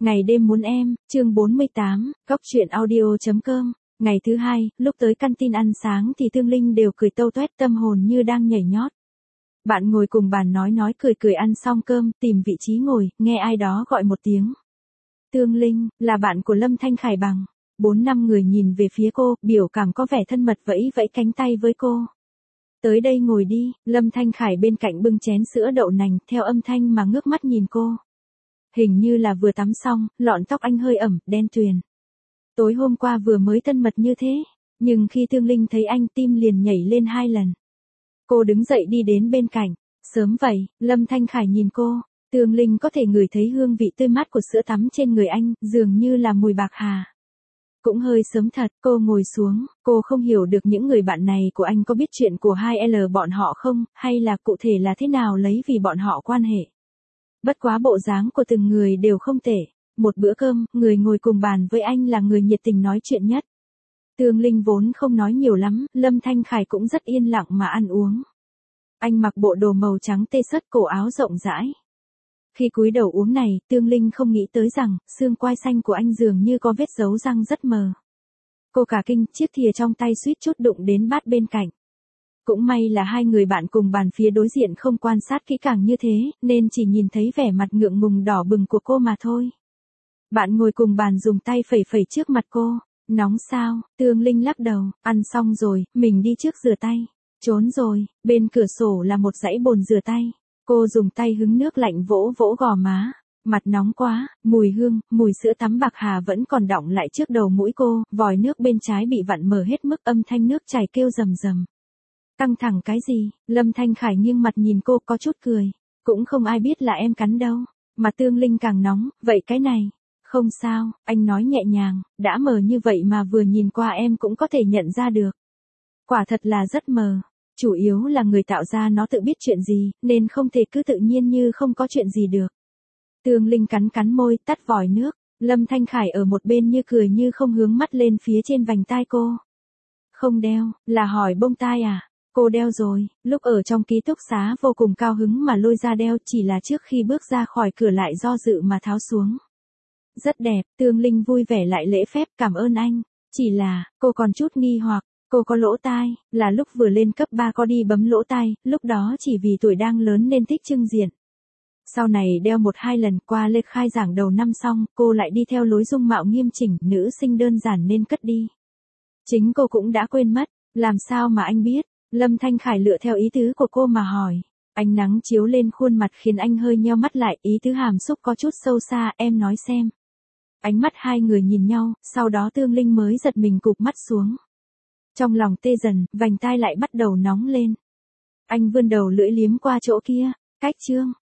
Ngày đêm muốn em, chương 48, góc truyện audio.com. Ngày thứ hai, lúc tới canteen ăn sáng thì Tương Linh đều cười tâu toét, tâm hồn như đang nhảy nhót. Bạn ngồi cùng bàn nói cười ăn xong cơm, tìm vị trí ngồi, nghe ai đó gọi một tiếng. Tương Linh, là bạn của Lâm Thanh Khải bằng. 4-5 người nhìn về phía cô, biểu cảm có vẻ thân mật vẫy vẫy cánh tay với cô. Tới đây ngồi đi, Lâm Thanh Khải bên cạnh bưng chén sữa đậu nành, theo âm thanh mà ngước mắt nhìn cô. Hình như là vừa tắm xong, lọn tóc anh hơi ẩm, đen tuyền. Tối hôm qua vừa mới thân mật như thế, nhưng khi Tương Linh thấy anh tim liền nhảy lên 2 lần. Cô đứng dậy đi đến bên cạnh. Sớm vậy, Lâm Thanh Khải nhìn cô, Tương Linh có thể ngửi thấy hương vị tươi mát của sữa tắm trên người anh, dường như là mùi bạc hà. Cũng hơi sớm thật, cô ngồi xuống, cô không hiểu được những người bạn này của anh có biết chuyện của 2L bọn họ không, hay là cụ thể là thế nào lấy vì bọn họ quan hệ. Bất quá bộ dáng của từng người đều không tệ. Một bữa cơm, người ngồi cùng bàn với anh là người nhiệt tình nói chuyện nhất. Tương Linh vốn không nói nhiều lắm, Lâm Thanh Khải cũng rất yên lặng mà ăn uống. Anh mặc bộ đồ màu trắng tê sất, cổ áo rộng rãi. Khi cúi đầu uống này, Tương Linh không nghĩ tới rằng, xương quai xanh của anh dường như có vết dấu răng rất mờ. Cô cả kinh, chiếc thìa trong tay suýt chút đụng đến bát bên cạnh. Cũng may là hai người bạn cùng bàn phía đối diện không quan sát kỹ càng như thế, nên chỉ nhìn thấy vẻ mặt ngượng ngùng đỏ bừng của cô mà thôi. Bạn ngồi cùng bàn dùng tay phẩy phẩy trước mặt cô. Nóng sao? Tương Linh lắc đầu, ăn xong rồi, mình đi trước rửa tay. Trốn rồi, bên cửa sổ là một dãy bồn rửa tay. Cô dùng tay hứng nước lạnh vỗ vỗ gò má. Mặt nóng quá, mùi hương, mùi sữa tắm bạc hà vẫn còn đọng lại trước đầu mũi cô, vòi nước bên trái bị vặn mở hết mức, âm thanh nước chảy kêu rầm rầm. Căng thẳng cái gì? Lâm Thanh Khải nghiêng mặt nhìn cô có chút cười. Cũng không ai biết là em cắn đâu. Mà Tương Linh càng nóng, vậy cái này? Không sao, anh nói nhẹ nhàng, đã mờ như vậy mà vừa nhìn qua em cũng có thể nhận ra được. Quả thật là rất mờ. Chủ yếu là người tạo ra nó tự biết chuyện gì, nên không thể cứ tự nhiên như không có chuyện gì được. Tương Linh cắn cắn môi, tắt vòi nước. Lâm Thanh Khải ở một bên như cười như không hướng mắt lên phía trên vành tai cô. Không đeo, là hỏi bông tai à? Cô đeo rồi, lúc ở trong ký túc xá vô cùng cao hứng mà lôi ra đeo, chỉ là trước khi bước ra khỏi cửa lại do dự mà tháo xuống. Rất đẹp, Tương Linh vui vẻ lại lễ phép, cảm ơn anh. Chỉ là, cô còn chút nghi hoặc, cô có lỗ tai, là lúc vừa lên cấp 3 có đi bấm lỗ tai, lúc đó chỉ vì tuổi đang lớn nên thích trưng diện. Sau này đeo 1-2 lần, qua lễ khai giảng đầu năm xong, cô lại đi theo lối dung mạo nghiêm chỉnh, nữ sinh đơn giản nên cất đi. Chính cô cũng đã quên mất, làm sao mà anh biết? Lâm Thanh Khải lựa theo ý tứ của cô mà hỏi. Ánh nắng chiếu lên khuôn mặt khiến anh hơi nheo mắt lại, ý tứ hàm xúc có chút sâu xa, em nói xem. Ánh mắt hai người nhìn nhau, sau đó Tương Linh mới giật mình cụp mắt xuống. Trong lòng tê dần, vành tai lại bắt đầu nóng lên. Anh vươn đầu lưỡi liếm qua chỗ kia, cách chương.